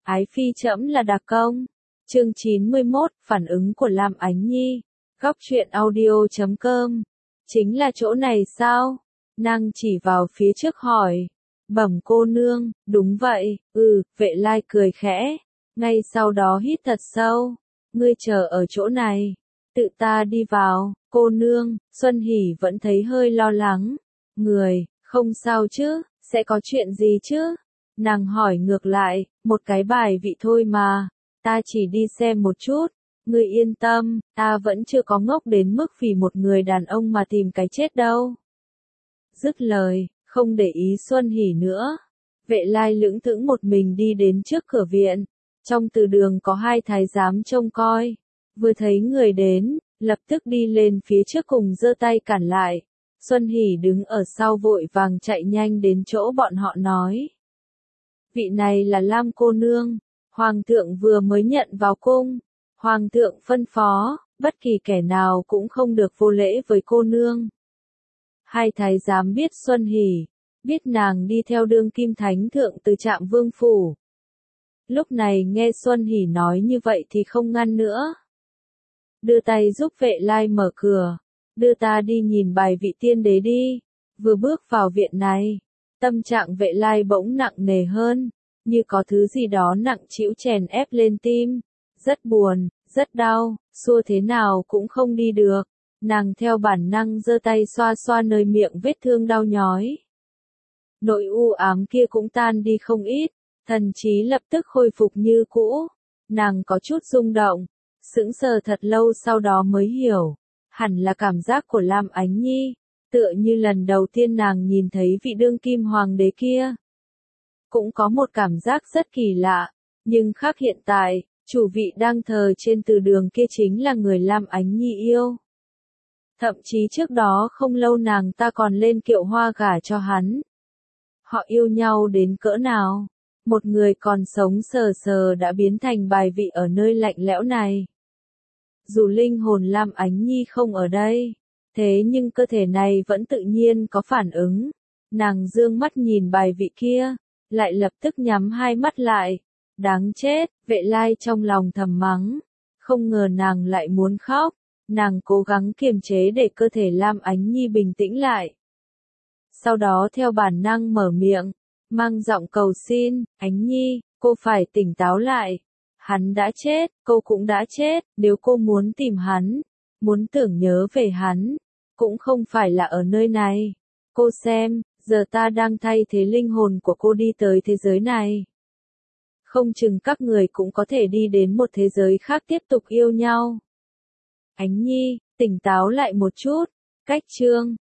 Ái phi trẫm là đặc công. Chương 91, phản ứng của Lam Ánh Nhi. Góc truyện audio.com. Chính là chỗ này sao? Nàng chỉ vào phía trước hỏi. Bẩm cô nương, đúng vậy, Vệ Lai cười khẽ. Ngay sau đó hít thật sâu. Ngươi chờ ở chỗ này. Tự ta đi vào, cô nương. Xuân Hỷ vẫn thấy hơi lo lắng. Người, không sao chứ, sẽ có chuyện gì chứ? Nàng hỏi ngược lại, một cái bài vị thôi mà. Ta chỉ đi xem một chút. Ngươi yên tâm, ta vẫn chưa có ngốc đến mức vì một người đàn ông mà tìm cái chết đâu. Dứt lời, không để ý Xuân Hỷ nữa. Vệ Lai lững thững một mình đi đến trước cửa viện. Trong từ đường có hai thái giám trông coi. Vừa thấy người đến, lập tức đi lên phía trước cùng giơ tay cản lại. Xuân Hỷ đứng ở sau vội vàng chạy nhanh đến chỗ bọn họ nói. Vị này là Lam cô nương. Hoàng thượng vừa mới nhận vào cung. Hoàng thượng phân phó, bất kỳ kẻ nào cũng không được vô lễ với cô nương. Hai thái giám biết Xuân Hỷ, biết nàng đi theo đương kim thánh thượng từ Trạm Vương phủ. Lúc này nghe Xuân Hỷ nói như vậy thì không ngăn nữa. Đưa tay giúp Vệ Lai mở cửa, đưa ta đi nhìn bài vị tiên đế đi. Vừa bước vào viện này, tâm trạng Vệ Lai bỗng nặng nề hơn, như có thứ gì đó nặng trĩu chèn ép lên tim. Rất buồn, rất đau, xua thế nào cũng không đi được. Nàng theo bản năng giơ tay xoa xoa nơi miệng vết thương đau nhói. Nỗi u ám kia cũng tan đi không ít, thần trí lập tức khôi phục như cũ. Nàng có chút rung động, sững sờ thật lâu sau đó mới hiểu. Hẳn là cảm giác của Lam Ánh Nhi, tựa như lần đầu tiên nàng nhìn thấy vị đương kim hoàng đế kia. Cũng có một cảm giác rất kỳ lạ, nhưng khác hiện tại, chủ vị đang thờ trên từ đường kia chính là người Lam Ánh Nhi yêu. Thậm chí trước đó không lâu nàng ta còn lên kiệu hoa gả cho hắn. Họ yêu nhau đến cỡ nào? Một người còn sống sờ sờ đã biến thành bài vị ở nơi lạnh lẽo này. Dù linh hồn Lam Ánh Nhi không ở đây, thế nhưng cơ thể này vẫn tự nhiên có phản ứng. Nàng dương mắt nhìn bài vị kia, lại lập tức nhắm hai mắt lại. Đáng chết, Vệ Lai trong lòng thầm mắng. Không ngờ nàng lại muốn khóc. Nàng cố gắng kiềm chế để cơ thể Lam Ánh Nhi bình tĩnh lại. Sau đó theo bản năng mở miệng, mang giọng cầu xin, Ánh Nhi, cô phải tỉnh táo lại. Hắn đã chết, cô cũng đã chết, nếu cô muốn tìm hắn, muốn tưởng nhớ về hắn, cũng không phải là ở nơi này. Cô xem, giờ ta đang thay thế linh hồn của cô đi tới thế giới này. Không chừng các người cũng có thể đi đến một thế giới khác tiếp tục yêu nhau. Ánh Nhi, tỉnh táo lại một chút. Cách chương